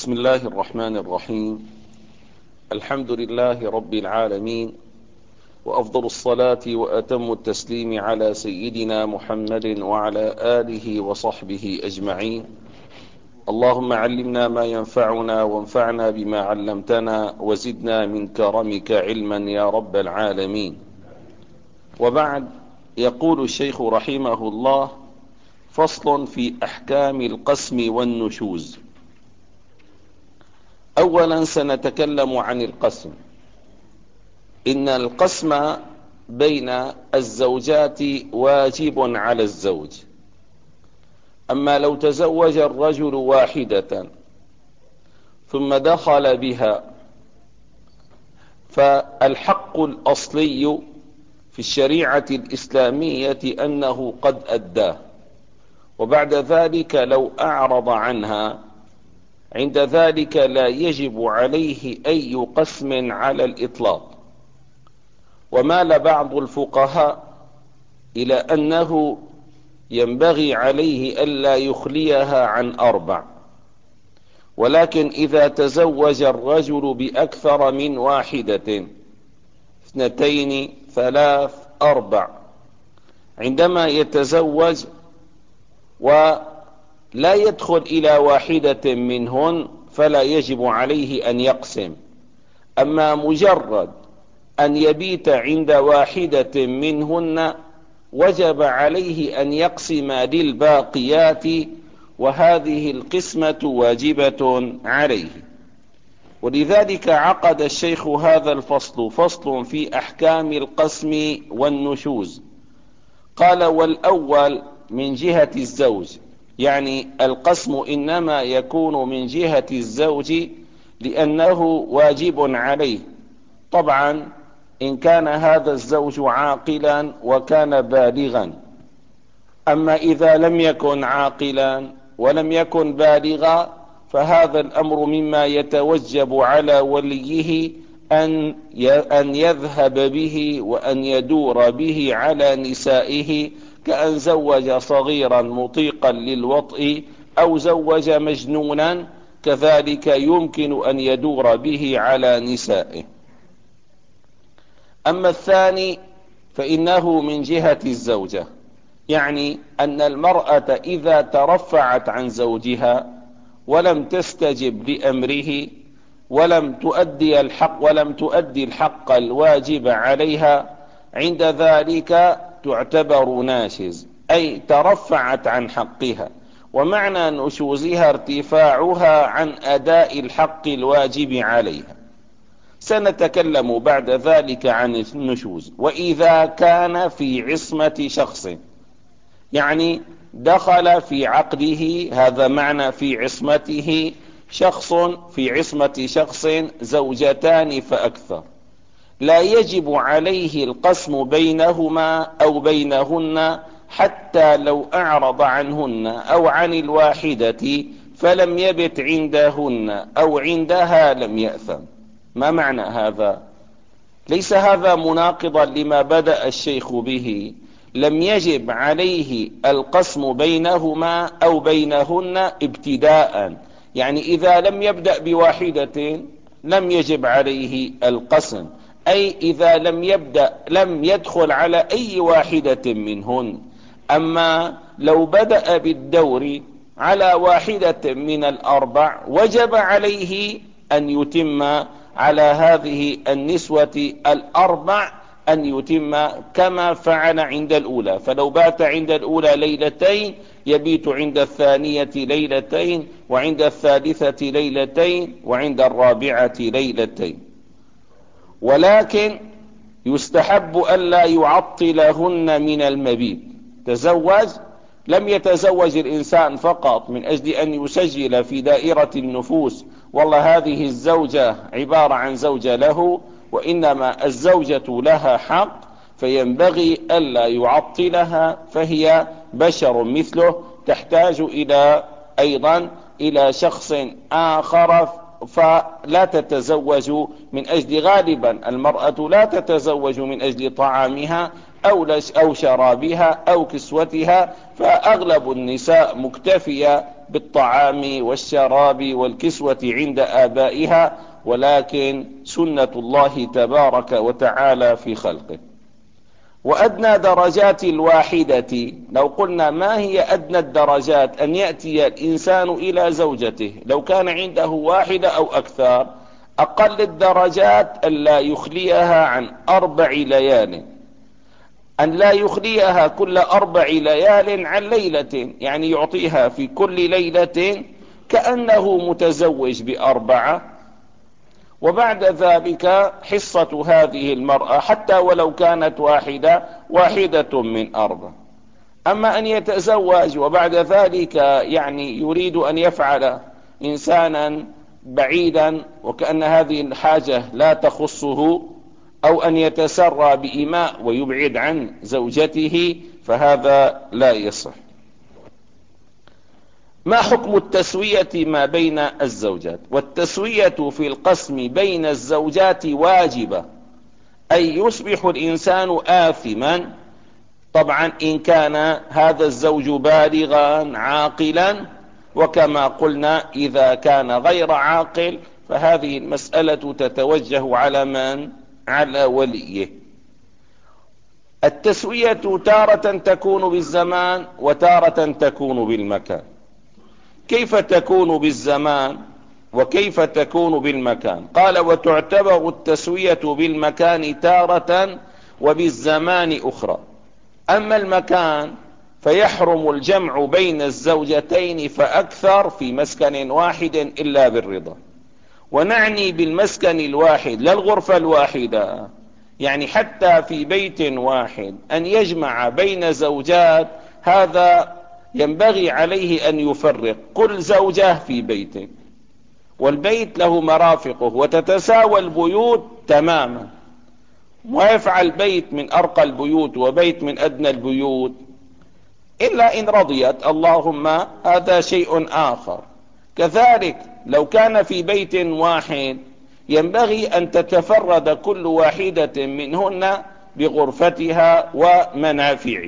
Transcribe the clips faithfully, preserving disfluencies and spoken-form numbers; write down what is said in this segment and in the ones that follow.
بسم الله الرحمن الرحيم. الحمد لله رب العالمين، وأفضل الصلاة وأتم التسليم على سيدنا محمد وعلى آله وصحبه أجمعين. اللهم علمنا ما ينفعنا وانفعنا بما علمتنا وزدنا من كرمك علما يا رب العالمين. وبعد، يقول الشيخ رحمه الله: فصل في أحكام القسم والنشوز. أولا سنتكلم عن القسم. إن القسم بين الزوجات واجب على الزوج. أما لو تزوج الرجل واحدة ثم دخل بها، فالحق الأصلي في الشريعة الإسلامية أنه قد أداه، وبعد ذلك لو أعرض عنها عند ذلك لا يجب عليه أي قسم على الإطلاق. ومال بعض الفقهاء إلى أنه ينبغي عليه ألا يخليها عن أربع، ولكن إذا تزوج الرجل بأكثر من واحدة، اثنتين ثلاث أربع، عندما يتزوج ولا يدخل إلى واحدة منهن فلا يجب عليه أن يقسم. أما مجرد أن يبيت عند واحدة منهن وجب عليه أن يقسم للباقيات، وهذه القسمة واجبة عليه. ولذلك عقد الشيخ هذا الفصل فصل في أحكام القسم والنشوز. قال: والأول من جهة الزوج، يعني القسم إنما يكون من جهة الزوج لأنه واجب عليه، طبعا إن كان هذا الزوج عاقلا وكان بالغا. أما إذا لم يكن عاقلا ولم يكن بالغا فهذا الأمر مما يتوجب على وليه أن أن يذهب به وأن يدور به على نسائه، كأن زوج صغيرا مطيقا للوطء أو زوج مجنونا، كذلك يمكن أن يدور به على نسائه. أما الثاني فإنه من جهة الزوجة، يعني أن المرأة إذا ترفعت عن زوجها ولم تستجب لأمره ولم تؤدي الحق ولم تؤدي الحق الواجب عليها، عند ذلك تعتبر ناشز، أي ترفعت عن حقها. ومعنى نشوزها ارتفاعها عن أداء الحق الواجب عليها. سنتكلم بعد ذلك عن النشوز. وإذا كان في عصمة شخص، يعني دخل في عقده، هذا معنى في عصمته، شخص في عصمة شخص زوجتان فأكثر، لا يجب عليه القسم بينهما أو بينهن، حتى لو أعرض عنهن أو عن الواحدة فلم يبت عندهن أو عندها لم يأثم. ما معنى هذا؟ ليس هذا مناقضا لما بدأ الشيخ به. لم يجب عليه القسم بينهما أو بينهن ابتداء، يعني إذا لم يبدأ بواحدة لم يجب عليه القسم، أي إذا لم يبدأ لم يدخل على أي واحدة منهن. أما لو بدأ بالدور على واحدة من الأربع وجب عليه أن يتم على هذه النسوة الأربع، أن يتم كما فعل عند الأولى. فلو بات عند الأولى ليلتين يبيت عند الثانية ليلتين، وعند الثالثة ليلتين، وعند الرابعة ليلتين. ولكن يستحب ألا يعطلهن من المبيت. تزوج، لم يتزوج الإنسان فقط من أجل أن يسجل في دائرة النفوس والله هذه الزوجة عبارة عن زوجة له، وإنما الزوجة لها حق، فينبغي ألا يعطلها، فهي بشر مثله، تحتاج إلى أيضا إلى شخص آخر، فلا تتزوج من أجل، غالبا المرأة لا تتزوج من أجل طعامها أو شرابها أو كسوتها، فأغلب النساء مكتفية بالطعام والشراب والكسوة عند آبائها، ولكن سنة الله تبارك وتعالى في خلقه. وأدنى درجات الواحدة، لو قلنا ما هي أدنى الدرجات أن يأتي الإنسان إلى زوجته لو كان عنده واحدة أو أكثر، أقل الدرجات أن لا يخليها عن أربع ليال، أن لا يخليها كل أربع ليال عن ليلة، يعني يعطيها في كل ليلة كأنه متزوج بأربعة، وبعد ذلك حصة هذه المرأة حتى ولو كانت واحدة واحدة من أربع. أما أن يتزوج وبعد ذلك يعني يريد أن يفعل إنسانا بعيدا وكأن هذه الحاجة لا تخصه، أو أن يتسرى بإماء ويبعد عن زوجته، فهذا لا يصح. ما حكم التسوية ما بين الزوجات؟ والتسوية في القسم بين الزوجات واجبة، أي يصبح الإنسان آثما، طبعا إن كان هذا الزوج بالغا عاقلا، وكما قلنا إذا كان غير عاقل فهذه المسألة تتوجه على من؟ على وليه. التسوية تارة تكون بالزمان وتارة تكون بالمكان. كيف تكون بالزمان وكيف تكون بالمكان؟ قال: وتعتبر التسوية بالمكان تارة وبالزمان أخرى. أما المكان فيحرم الجمع بين الزوجتين فأكثر في مسكن واحد إلا بالرضا. ونعني بالمسكن الواحد لا الغرفة الواحدة، يعني حتى في بيت واحد أن يجمع بين زوجات، هذا ينبغي عليه أن يفرق. كل زوجة في بيته، والبيت له مرافقه، وتتساوى البيوت تماما، ويفعل بيت من أرقى البيوت وبيت من أدنى البيوت، إلا إن رضيت، اللهم هذا شيء آخر. كذلك لو كان في بيت واحد ينبغي أن تتفرد كل واحدة منهن بغرفتها ومنافعها.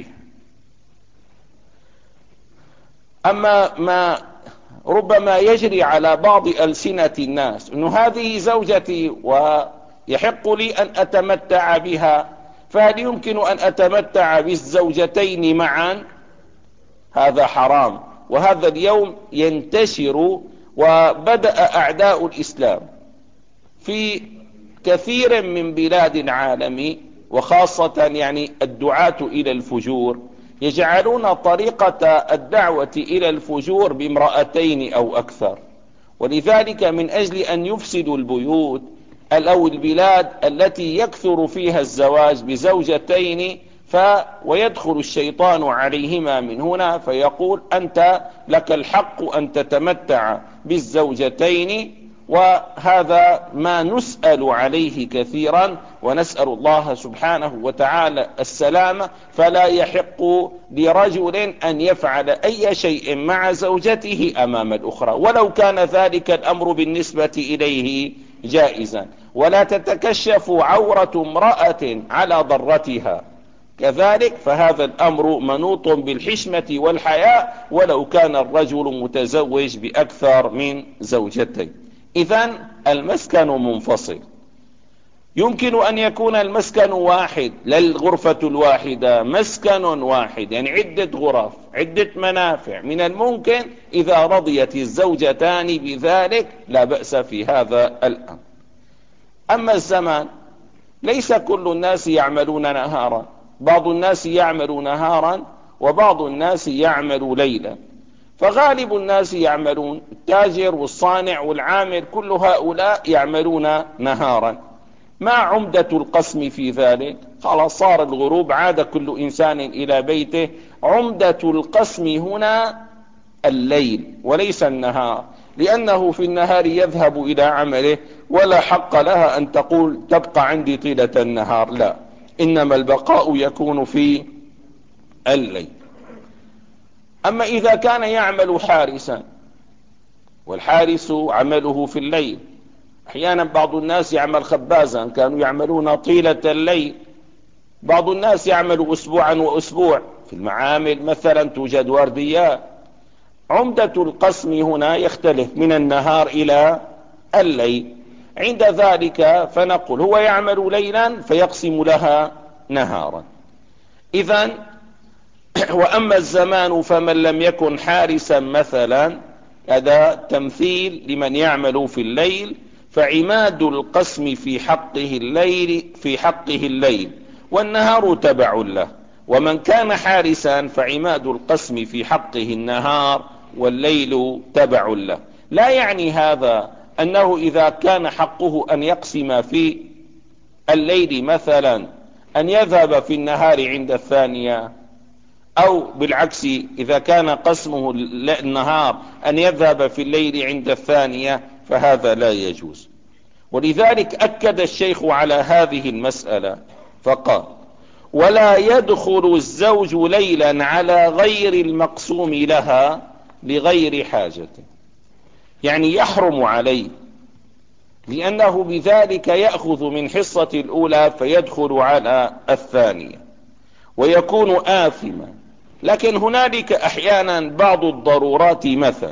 أما ما ربما يجري على بعض ألسنة الناس أنه هذه زوجتي ويحق لي أن أتمتع بها، فهل يمكن أن أتمتع بالزوجتين معا؟ هذا حرام، وهذا اليوم ينتشر، وبدأ أعداء الإسلام في كثير من بلاد العالم، وخاصة يعني الدعاة إلى الفجور، يجعلون طريقة الدعوة إلى الفجور بامرأتين أو أكثر. ولذلك من أجل أن يفسدوا البيوت أو البلاد التي يكثر فيها الزواج بزوجتين، ف ويدخل الشيطان عليهما من هنا فيقول: أنت لك الحق أن تتمتع بالزوجتين. وهذا ما نسأل عليه كثيرا، ونسأل الله سبحانه وتعالى السلامة. فلا يحق لرجل أن يفعل أي شيء مع زوجته أمام الأخرى، ولو كان ذلك الأمر بالنسبة إليه جائزا. ولا تتكشف عورة امرأة على ضرتها، كذلك فهذا الأمر منوط بالحشمة والحياء، ولو كان الرجل متزوج بأكثر من زوجتين. إذن المسكن منفصل. يمكن أن يكون المسكن واحد، لا الغرفة الواحدة، مسكن واحد، يعني عدة غرف، عدة منافع. من الممكن إذا رضيت الزوجتان بذلك لا بأس في هذا الأمر. أما الزمان، ليس كل الناس يعملون نهارا، بعض الناس يعمل نهارا وبعض الناس يعمل ليلا. فغالب الناس يعملون، التاجر والصانع والعامل كل هؤلاء يعملون نهارا. ما عمدة القسم في ذلك؟ خلاص صار الغروب، عاد كل إنسان إلى بيته. عمدة القسم هنا الليل وليس النهار، لأنه في النهار يذهب إلى عمله، ولا حق لها أن تقول تبقى عندي طيلة النهار، لا، إنما البقاء يكون في الليل. أما إذا كان يعمل حارسا، والحارس عمله في الليل، أحيانا بعض الناس يعمل خبازا، كانوا يعملون طيلة الليل. بعض الناس يعمل أسبوعا وأسبوع، في المعامل مثلا توجد ورديات. عمدة القسم هنا يختلف من النهار إلى الليل. عند ذلك فنقول هو يعمل ليلا فيقسم لها نهارا. إذن وأما الزمان فمن لم يكن حارسا مثلا، هذا تمثيل لمن يعمل في الليل، فعماد القسم في حقه الليل في حقه الليل والنهار تبع له. ومن كان حارسا فعماد القسم في حقه النهار والليل تبع له. لا يعني هذا أنه إذا كان حقه أن يقسم في الليل مثلا أن يذهب في النهار عند الثانية، أو بالعكس إذا كان قسمه النهار أن يذهب في الليل عند الثانية، فهذا لا يجوز. ولذلك أكد الشيخ على هذه المسألة فقال: ولا يدخل الزوج ليلا على غير المقسوم لها لغير حاجة. يعني يحرم عليه، لأنه بذلك يأخذ من حصة الأولى فيدخل على الثانية ويكون آثما. لكن هنالك أحيانا بعض الضرورات، مثلا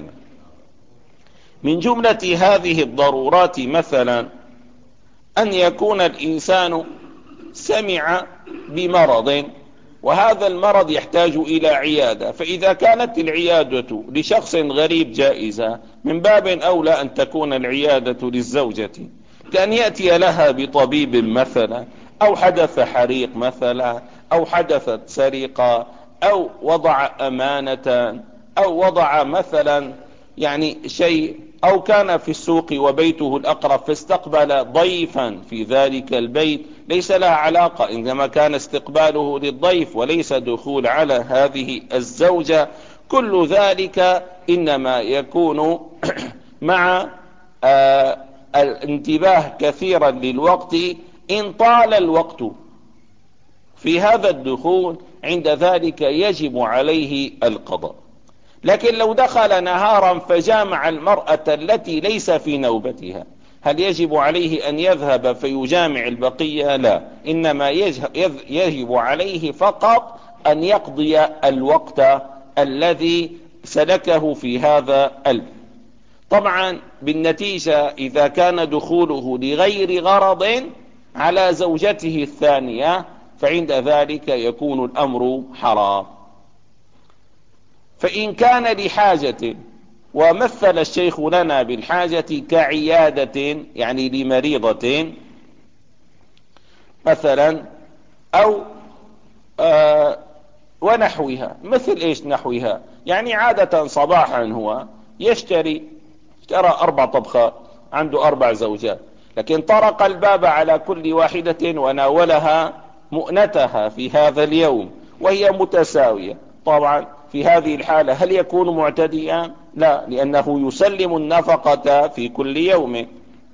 من جملة هذه الضرورات مثلا أن يكون الإنسان سمع بمرض، وهذا المرض يحتاج إلى عيادة، فإذا كانت العيادة لشخص غريب جائزة، من باب أولى أن تكون العيادة للزوجة، كأن يأتي لها بطبيب مثلا، أو حدث حريق مثلا، أو حدثت سرقة، أو وضع أمانة، أو وضع مثلا يعني شيء، أو كان في السوق وبيته الأقرب فاستقبل ضيفا في ذلك البيت، ليس لها علاقة، إنما كان استقباله للضيف وليس دخول على هذه الزوجة. كل ذلك إنما يكون مع آه الانتباه كثيرا للوقت. إن طال الوقت في هذا الدخول عند ذلك يجب عليه القضاء. لكن لو دخل نهارا فجامع المرأة التي ليس في نوبتها، هل يجب عليه أن يذهب فيجامع البقية؟ لا، إنما يجب عليه فقط أن يقضي الوقت الذي سلكه في هذا البيت. طبعا بالنتيجة إذا كان دخوله لغير غرض على زوجته الثانية فعند ذلك يكون الأمر حرام. فإن كان لحاجة، ومثل الشيخ لنا بالحاجة كعيادة يعني لمريضة مثلا، أو آه ونحوها. مثل إيش نحوها؟ يعني عادة صباحا هو يشتري اشترى أربع طبخات، عنده أربع زوجات، لكن طرق الباب على كل واحدة وناولها مؤنتها في هذا اليوم وهي متساوية. طبعا في هذه الحالة هل يكون معتديا؟ لا، لأنه يسلم النفقة في كل يوم.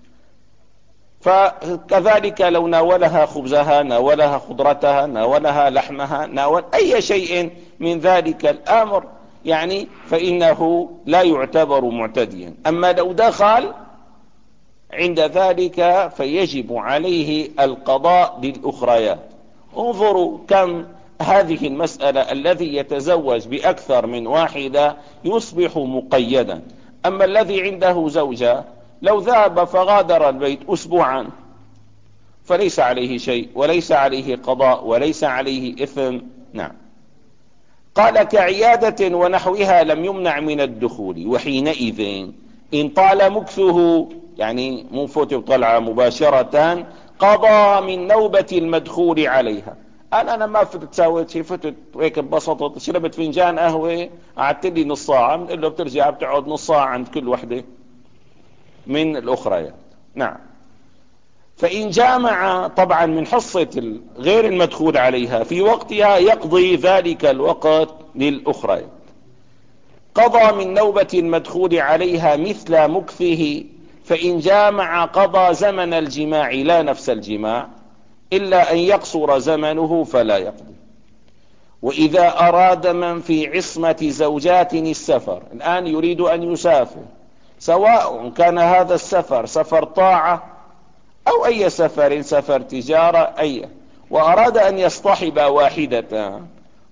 فكذلك لو ناولها خبزها، ناولها خضرتها، ناولها لحمها، ناول أي شيء من ذلك الأمر يعني فإنه لا يعتبر معتديا. أما لو دخل عند ذلك فيجب عليه القضاء للأخريات. انظروا كم هذه المسألة، الذي يتزوج بأكثر من واحدة يصبح مقيدا. أما الذي عنده زوجة لو ذهب فغادر البيت أسبوعا فليس عليه شيء، وليس عليه قضاء، وليس عليه إثم. نعم. قال: كعيادة ونحوها لم يمنع من الدخول، وحينئذ إن طال مكثه يعني مو فوت وطلع مباشرة قضى من نوبة المدخول عليها. أنا أنا ما فتت سويت شيء، فتت هيك ببساطة شربت فنجان قهوة قعدت لي نص ساعة، بنقول له بترجع بتقعد نص ساعة عند كل وحدة من الأخرى. نعم. فإن جامع طبعا من حصة غير المدخول عليها في وقتها يقضي ذلك الوقت للأخرى. قضى من نوبة المدخول عليها مثل مكثه، فإن جامع قضى زمن الجماع لا نفس الجماع، إلا أن يقصر زمنه فلا يقضي. وإذا أراد من في عصمة زوجات السفر، الآن يريد أن يسافر، سواء كان هذا السفر سفر طاعة أو أي سفر، سفر تجارة أي، وأراد أن يصطحب واحدة،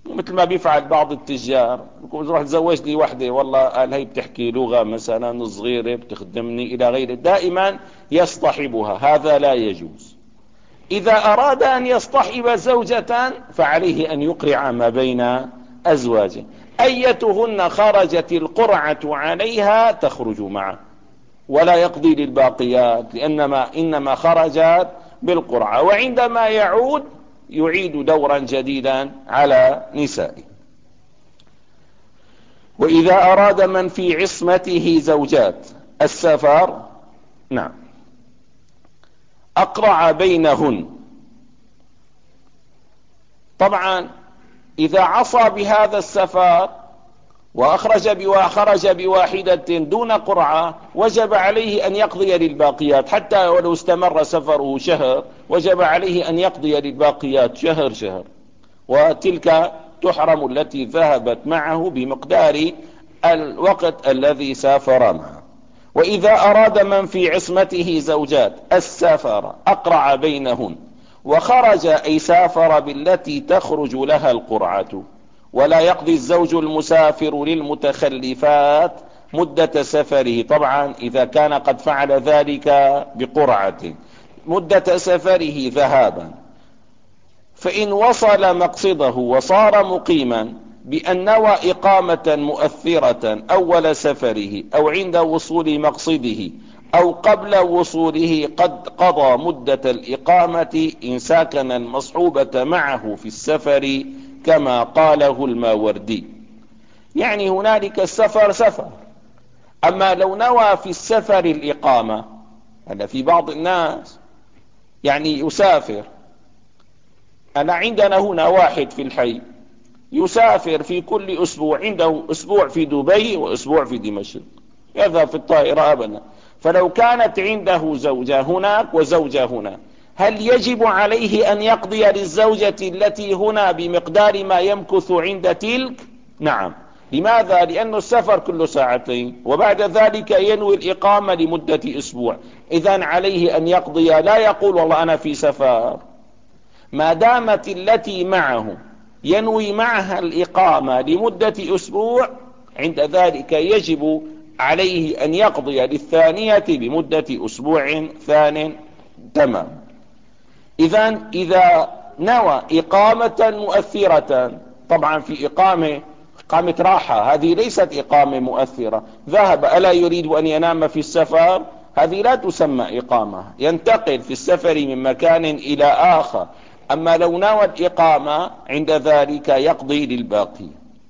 مثل ما بيفعل بعض التجار، بيقول روح تزوج لي وحده، والله قال هي بتحكي لغة مثلا صغيرة بتخدمني إلى غيره، دائما يصطحبها. هذا لا يجوز. إذا أراد أن يصطحب زوجة فعليه أن يقرع ما بين أزواجه، أيتهن خرجت القرعة عليها تخرج معه، ولا يقضي للباقيات، لأنما إنما خرجت بالقرعة، وعندما يعود يعيد دورا جديدا على نسائه. وإذا أراد من في عصمته زوجات السفر، نعم، أقرع بينهن. طبعا إذا عصى بهذا السفر وأخرج خرج بواحدة دون قرعة، وجب عليه أن يقضي للباقيات، حتى ولو استمر سفره شهر وجب عليه أن يقضي للباقيات شهر شهر، وتلك تحرم التي ذهبت معه بمقدار الوقت الذي سافر معه. وإذا أراد من في عصمته زوجات السفر أقرع بينهن، وخرج أي سافر بالتي تخرج لها القرعة، ولا يقضي الزوج المسافر للمتخلفات مدة سفره، طبعا إذا كان قد فعل ذلك بقرعة مدة سفره ذهابا، فإن وصل مقصده وصار مقيما بأن نوى إقامة مؤثرة أول سفره أو عند وصول مقصده أو قبل وصوله، قد قضى مدة الإقامة إن ساكن المصحوبة معه في السفر كما قاله الماوردي. يعني هنالك السفر سفر، أما لو نوى في السفر الإقامة، هذا في بعض الناس يعني يسافر. أنا عندنا هنا واحد في الحي يسافر في كل أسبوع، عنده أسبوع في دبي وأسبوع في دمشق، يذهب في الطائرة أبدا. فلو كانت عنده زوجة هناك وزوجة هنا، هل يجب عليه أن يقضي للزوجة التي هنا بمقدار ما يمكث عند تلك؟ نعم. لماذا؟ لأن السفر كله ساعتين، وبعد ذلك ينوي الإقامة لمدة أسبوع، إذن عليه أن يقضي، لا يقول والله أنا في سفر. ما دامت التي معه ينوي معها الإقامة لمدة أسبوع، عند ذلك يجب عليه أن يقضي للثانية بمدة أسبوع ثان تمام. إذن إذا نوى إقامة مؤثرة، طبعا في إقامة إقامة راحة، هذه ليست إقامة مؤثرة، ذهب ألا يريد أن ينام في السفر، هذه لا تسمى إقامة، ينتقل في السفر من مكان إلى آخر. أما لو نوى الإقامة عند ذلك يقضي للباقي.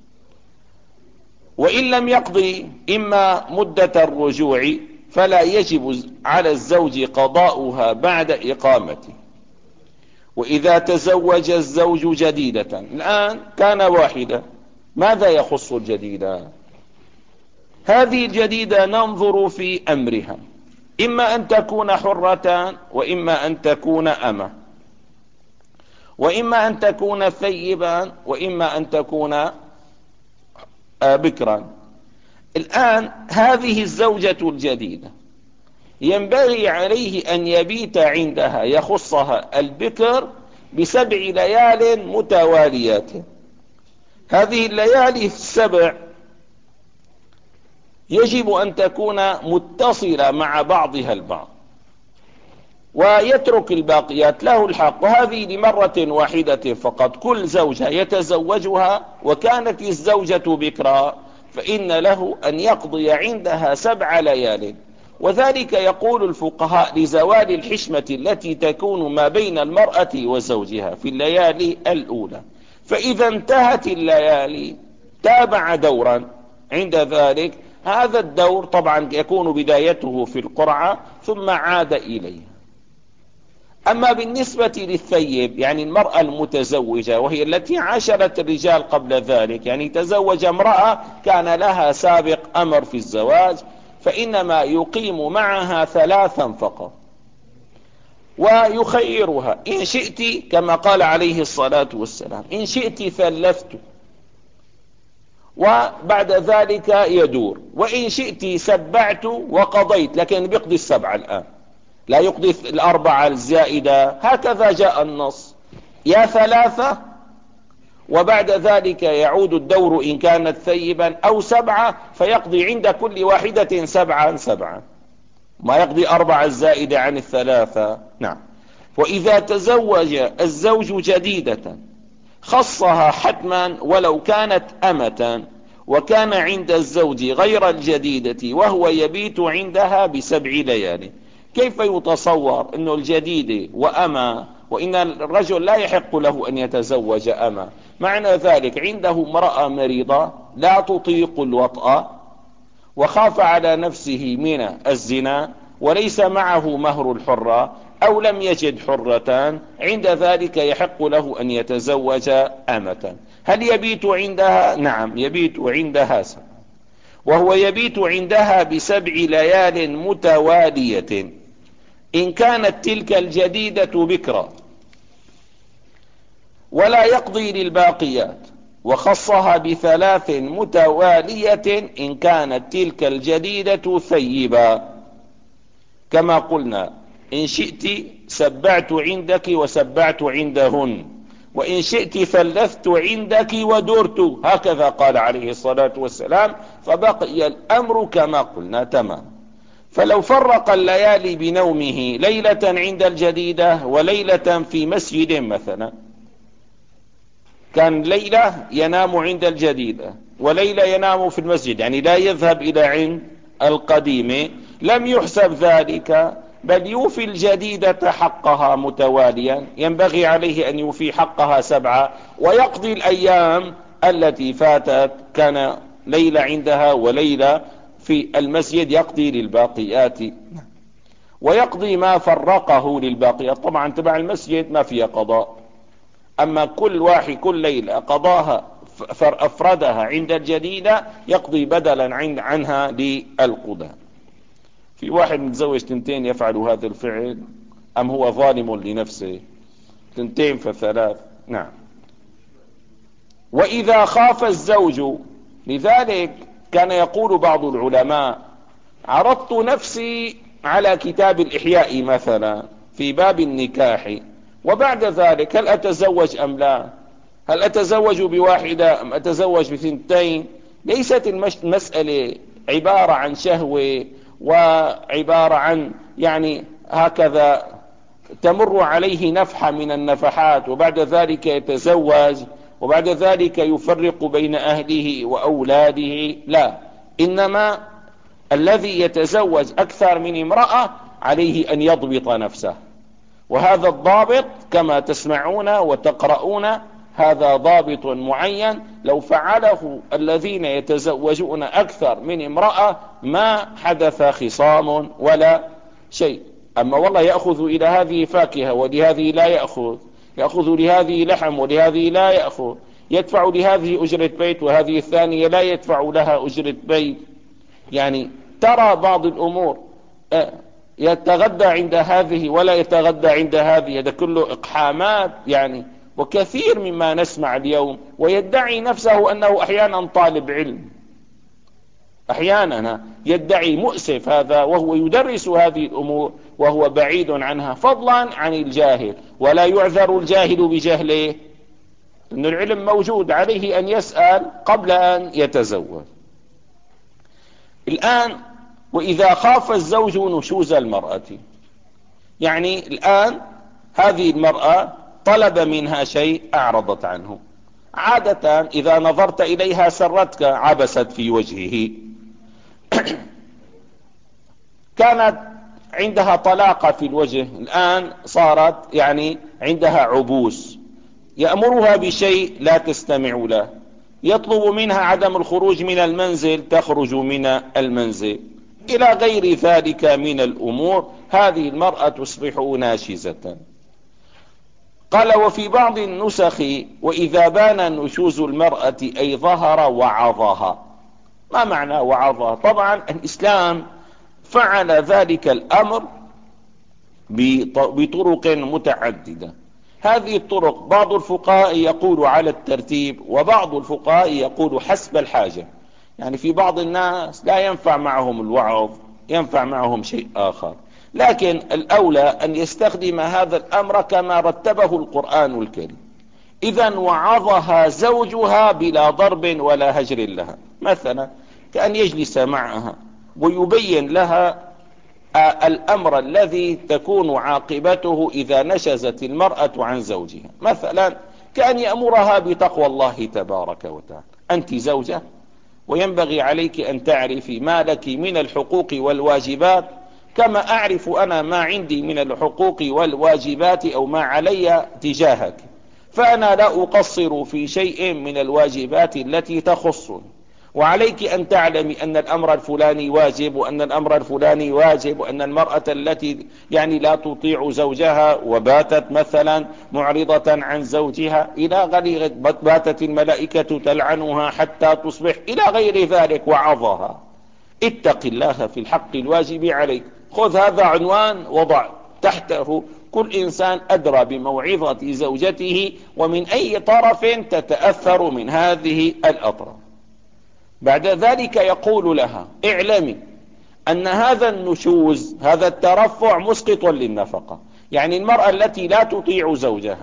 وإن لم يقضي إما مدة الرجوع فلا يجب على الزوج قضاؤها بعد إقامته. وإذا تزوج الزوج جديدة، الآن كان واحدة، ماذا يخص الجديدة؟ هذه الجديدة ننظر في أمرها، إما أن تكون حرة وإما أن تكون أمة، وإما أن تكون ثيبا وإما أن تكون بكرا. الآن هذه الزوجة الجديدة ينبغي عليه أن يبيت عندها، يخصها البكر بسبع ليال متواليات. هذه الليالي السبع يجب أن تكون متصلة مع بعضها البعض، ويترك الباقيات، له الحق. وهذه لمرة واحدة فقط، كل زوجة يتزوجها وكانت الزوجة بكرا فإن له أن يقضي عندها سبع ليال. وذلك يقول الفقهاء لزوال الحشمة التي تكون ما بين المرأة وزوجها في الليالي الأولى، فإذا انتهت الليالي تابع دورا. عند ذلك هذا الدور طبعا يكون بدايته في القرعة ثم عاد إليه. أما بالنسبة للثيب، يعني المرأة المتزوجة وهي التي عاشرت الرجال قبل ذلك، يعني تزوج امرأة كان لها سابق أمر في الزواج، فإنما يقيم معها ثلاثا فقط، ويخيرها إن شئت كما قال عليه الصلاة والسلام، إن شئت ثلثت وبعد ذلك يدور، وإن شئت سبعت وقضيت، لكن بيقضي السبع الآن، لا يقضي الأربعة الزائدة. هكذا جاء النص، يا ثلاثة وبعد ذلك يعود الدور إن كانت ثيبا أو سبعة، فيقضي عند كل واحدة سبعا سبعا، ما يقضي أربعة الزائدة عن الثلاثة. نعم. وإذا تزوج الزوج جديدة خصها حتما ولو كانت أمة، وكان عند الزوج غير الجديدة وهو يبيت عندها بسبع ليالي. كيف يتصور أنه الجديدة وأمة، وإن الرجل لا يحق له أن يتزوج أمة؟ معنى ذلك عنده امرأة مريضة لا تطيق الوطأ، وخاف على نفسه من الزنا، وليس معه مهر الحرة أو لم يجد حرة، عند ذلك يحق له أن يتزوج أمة. هل يبيت عندها؟ نعم، يبيت عندها سبع، وهو يبيت عندها بسبع ليال متوالية إن كانت تلك الجديدة بكرا، ولا يقضي للباقيات، وخصها بثلاث متوالية إن كانت تلك الجديدة ثيبا، كما قلنا: إن شئت سبعت عندك وسبعت عندهن، وإن شئت ثلثت عندك ودرت، هكذا قال عليه الصلاة والسلام، فبقي الأمر كما قلنا تمام. فلو فرق الليالي بنومه ليلة عند الجديدة وليلة في مسجد مثلا، كان ليلة ينام عند الجديدة وليلة ينام في المسجد، يعني لا يذهب إلى عند القديمة، لم يحسب ذلك، بل يوفي الجديدة حقها متواليا، ينبغي عليه أن يوفي حقها سبعة، ويقضي الأيام التي فاتت، كان ليلة عندها وليلة في المسجد، يقضي للباقيات، ويقضي ما فرقه للباقيات. طبعا تبع المسجد ما فيها قضاء، أما كل واحد كل ليلة قضاها أفردها عند الجديدة يقضي بدلا عنها للقضاء. في واحد متزوج تنتين يفعل هذا الفعل، أم هو ظالم لنفسه؟ تنتين فثلاث. نعم. وإذا خاف الزوج، لذلك كان يقول بعض العلماء: عرضت نفسي على كتاب الإحياء مثلا في باب النكاح، وبعد ذلك هل أتزوج أم لا؟ هل أتزوج بواحدة أم أتزوج بثنتين؟ ليست المسألة عبارة عن شهوة وعبارة عن يعني هكذا تمر عليه نفحة من النفحات وبعد ذلك يتزوج وبعد ذلك يفرق بين أهله وأولاده، لا، إنما الذي يتزوج أكثر من امرأة عليه أن يضبط نفسه، وهذا الضابط كما تسمعون وتقرؤون هذا ضابط معين، لو فعله الذين يتزوجون أكثر من امرأة ما حدث خصام ولا شيء. أما والله يأخذ إلى هذه فاكهة ولهذه لا يأخذ، يأخذ لهذه لحم ولهذه لا يأخذ، يدفع لهذه أجرة بيت وهذه الثانية لا يدفع لها أجرة بيت، يعني ترى بعض الأمور يتغدى عند هذه ولا يتغدى عند هذه، هذا كله إقحامات يعني، وكثير مما نسمع اليوم، ويدعي نفسه أنه أحيانا طالب علم، أحيانا يدعي، مؤسف هذا، وهو يدرس هذه الأمور وهو بعيد عنها، فضلا عن الجاهل، ولا يعذر الجاهل بجهله، إن العلم موجود، عليه أن يسأل قبل أن يتزوج. الآن وإذا خاف الزوج نشوز المرأة، يعني الآن هذه المرأة طلب منها شيء أعرضت عنه، عادة إذا نظرت إليها سرتك، عبست في وجهه كانت عندها طلاقة في الوجه، الآن صارت يعني عندها عبوس، يأمرها بشيء لا تستمع له، يطلب منها عدم الخروج من المنزل تخرج من المنزل، إلى غير ذلك من الأمور، هذه المرأة تصبح ناشزة. قال: وفي بعض النسخ: وإذا بان نشوز المرأة أي ظهر وعظها. ما معنى وعظها؟ طبعا الإسلام فعل ذلك الأمر بطرق متعددة، هذه الطرق بعض الفقهاء يقول على الترتيب، وبعض الفقهاء يقول حسب الحاجة، يعني في بعض الناس لا ينفع معهم الوعظ، ينفع معهم شيء آخر، لكن الأولى أن يستخدم هذا الأمر كما رتبه القرآن الكريم. إذا وعظها زوجها بلا ضرب ولا هجر لها، مثلا كأن يجلس معها ويبين لها الأمر الذي تكون عاقبته إذا نشزت المرأة عن زوجها، مثلا كأن يأمرها بتقوى الله تبارك وتعالى. أنت زوجة وينبغي عليك أن تعرفي ما لك من الحقوق والواجبات، كما أعرف أنا ما عندي من الحقوق والواجبات أو ما علي تجاهك، فأنا لا أقصر في شيء من الواجبات التي تخصني، وعليك أن تعلمي أن الأمر الفلاني واجب، وأن الأمر الفلاني واجب، وأن المرأة التي يعني لا تطيع زوجها وباتت مثلا معرضة عن زوجها إلى غير، باتت الملائكة تلعنها حتى تصبح إلى غير ذلك، وعظها. اتق الله في الحق الواجب عليك. خذ هذا عنوان وضع تحته كل إنسان أدرى بموعظة زوجته ومن أي طرف تتأثر من هذه الأطراف. بعد ذلك يقول لها: اعلمي أن هذا النشوز، هذا الترفع مسقط للنفقة. يعني المرأة التي لا تطيع زوجها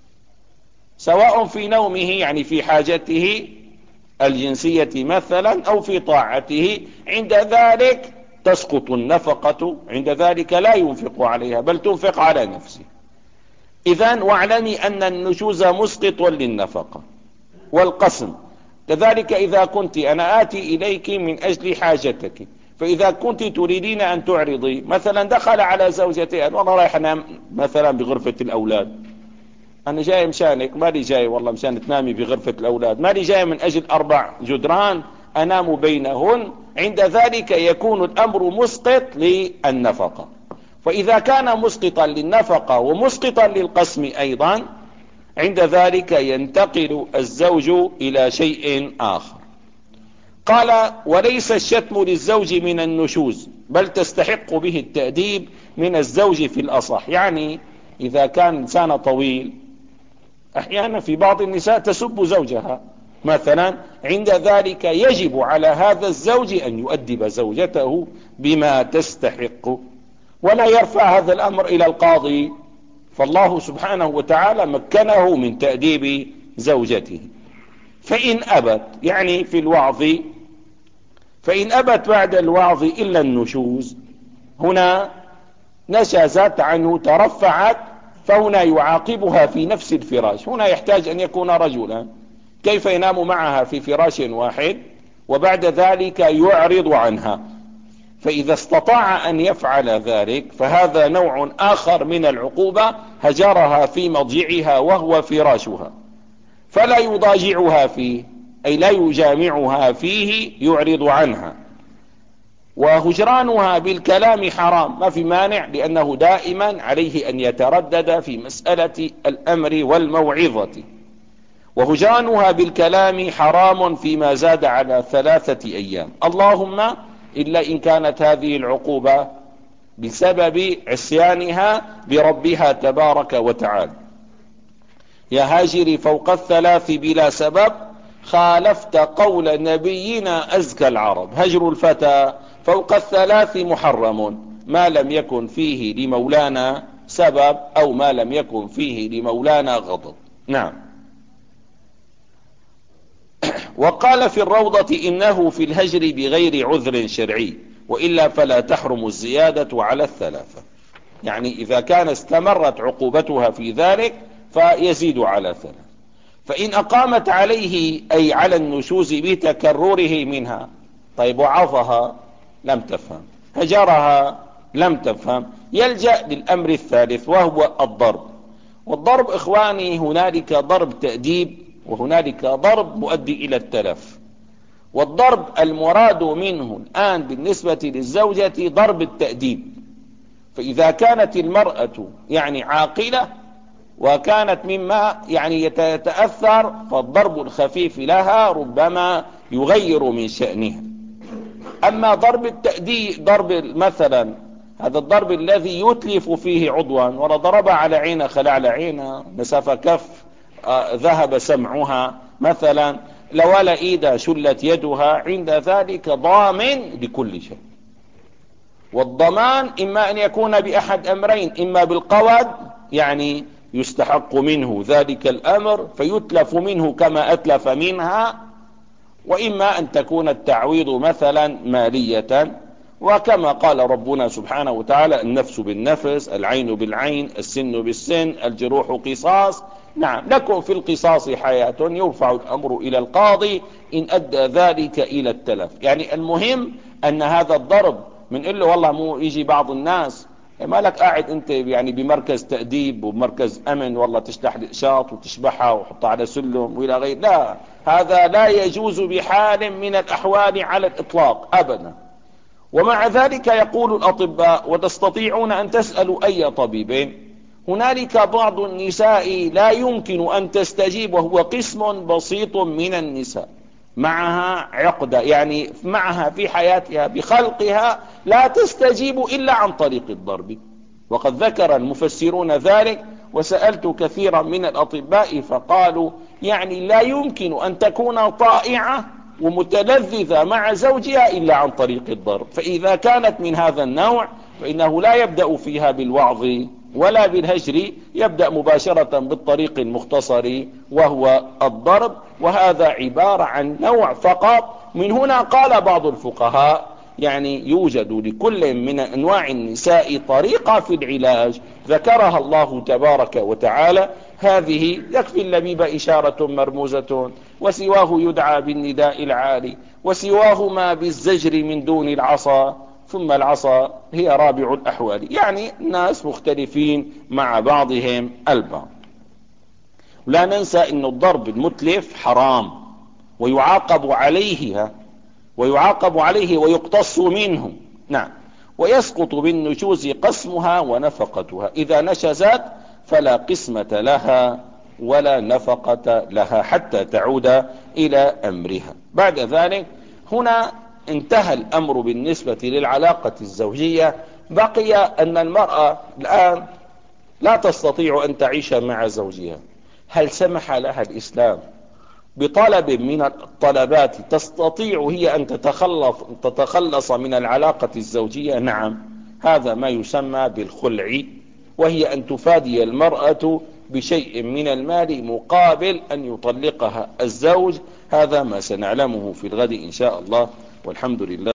سواء في نومه يعني في حاجته الجنسية مثلا أو في طاعته، عند ذلك تسقط النفقة، عند ذلك لا ينفق عليها بل تنفق على نفسه. إذن واعلمي أن النشوز مسقط للنفقة. والقسم كذلك، إذا كنت أنا آتي إليك من أجل حاجتك، فإذا كنت تريدين أن تعرضي، مثلا دخل على زوجتي أنا والله رايح أنام مثلا بغرفة الأولاد، أنا جاي مشانك، مالي جاي والله مشان تنامي بغرفة الأولاد، مالي جاي من أجل أربع جدران أنام بينهن، عند ذلك يكون الأمر مسقط للنفقة. فإذا كان مسقطا للنفقة ومسقطا للقسم أيضا، عند ذلك ينتقل الزوج إلى شيء آخر. قال: وليس الشتم للزوج من النشوز، بل تستحق به التأديب من الزوج في الأصح. يعني إذا كان إنسان طويل، أحيانا في بعض النساء تسب زوجها مثلا، عند ذلك يجب على هذا الزوج أن يؤدب زوجته بما تستحق، ولا يرفع هذا الأمر إلى القاضي، فالله سبحانه وتعالى مكنه من تأديب زوجته. فإن أبت، يعني في الوعظ، فإن أبت بعد الوعظ إلا النشوز، هنا نشزت عنه ترفعت، فهنا يعاقبها في نفس الفراش. هنا يحتاج أن يكون رجلا، كيف ينام معها في فراش واحد وبعد ذلك يعرض عنها؟ فإذا استطاع أن يفعل ذلك فهذا نوع آخر من العقوبة، هجرها في مضجعها وهو فراشها، فلا يضاجعها فيه، أي لا يجامعها فيه، يعرض عنها. وهجرانها بالكلام حرام، ما في مانع، لأنه دائما عليه أن يتردد في مسألة الأمر والموعظة. وهجرانها بالكلام حرام فيما زاد على ثلاثة أيام، اللهم إلا إن كانت هذه العقوبة بسبب عصيانها بربها تبارك وتعالى. يا هاجري فوق الثلاث بلا سبب، خالفت قول نبينا أزكى العرب. هجر الفتى فوق الثلاث محرم ما لم يكن فيه لمولانا سبب، أو ما لم يكن فيه لمولانا غضب. نعم. وقال في الروضة: إنه في الهجر بغير عذر شرعي، وإلا فلا تحرم الزيادة على الثلاثة. يعني إذا كان استمرت عقوبتها في ذلك فيزيد على ثلاثة. فإن أقامت عليه، أي على النشوز بتكرره منها، طيب وعظها لم تفهم، هجرها لم تفهم، يلجأ للأمر الثالث وهو الضرب. والضرب إخواني هنالك ضرب تأديب وهنالك ضرب مؤدي إلى التلف. والضرب المراد منه الآن بالنسبة للزوجة ضرب التأديب. فإذا كانت المرأة يعني عاقلة وكانت مما يعني يتأثر، فالضرب الخفيف لها ربما يغير من شأنها. أما ضرب التأديب، ضرب مثلا هذا الضرب الذي يتلف فيه عضوا، ولا ضرب على عينه خلع على عينه مسافة كف، آه ذهب سمعها مثلا، لولا إيدا شلت يدها، عند ذلك ضامن لكل شيء. والضمان إما أن يكون بأحد أمرين: إما بالقود يعني يستحق منه ذلك الأمر فيتلف منه كما أتلف منها، وإما أن تكون التعويض مثلا مالية، وكما قال ربنا سبحانه وتعالى: النفس بالنفس، العين بالعين، السن بالسن، الجروح قصاص. نعم، لكم في القصاص حياة، يرفع الأمر إلى القاضي إن أدى ذلك إلى التلف. يعني المهم أن هذا الضرب من إله والله مو يجي بعض الناس ما لك قاعد أنت يعني بمركز تأديب ومركز أمن والله تشتح الإقشاط وتشبحها وحطها على سلم وإلى غير، لا، هذا لا يجوز بحال من الأحوال على الإطلاق أبدا. ومع ذلك يقول الأطباء، وتستطيعون أن تسألوا أي طبيبين، هنالك بعض النساء لا يمكن أن تستجيب، وهو قسم بسيط من النساء معها عقدة، يعني معها في حياتها بخلقها لا تستجيب إلا عن طريق الضرب. وقد ذكر المفسرون ذلك، وسألت كثيرا من الأطباء فقالوا يعني لا يمكن أن تكون طائعة ومتلذذة مع زوجها إلا عن طريق الضرب. فإذا كانت من هذا النوع فإنه لا يبدأ فيها بالوعظ ولا بالهجر، يبدأ مباشرة بالطريق المختصر وهو الضرب، وهذا عبارة عن نوع فقط. من هنا قال بعض الفقهاء يعني يوجد لكل من أنواع النساء طريقة في العلاج ذكرها الله تبارك وتعالى، هذه يكفي اللبيب إشارة مرموزة، وسواه يدعى بالنداء العالي، وسواهما بالزجر من دون العصا، ثم العصا هي رابع الأحوال. يعني الناس مختلفين مع بعضهم البعض. لا ننسى أن الضرب المتلف حرام ويعاقب عليه ويعاقب عليه ويقتص منه. نعم، ويسقط بالنشوز قسمها ونفقتها، إذا نشزت فلا قسمة لها ولا نفقة لها حتى تعود إلى أمرها. بعد ذلك هنا انتهى الأمر بالنسبة للعلاقة الزوجية. بقي أن المرأة الآن لا تستطيع أن تعيش مع زوجها. هل سمح لها الإسلام بطلب من الطلبات تستطيع هي أن تتخلص, تتخلص من العلاقة الزوجية؟ نعم، هذا ما يسمى بالخلع، وهي أن تفادي المرأة بشيء من المال مقابل أن يطلقها الزوج. هذا ما سنعلمه في الغد إن شاء الله، والحمد لله.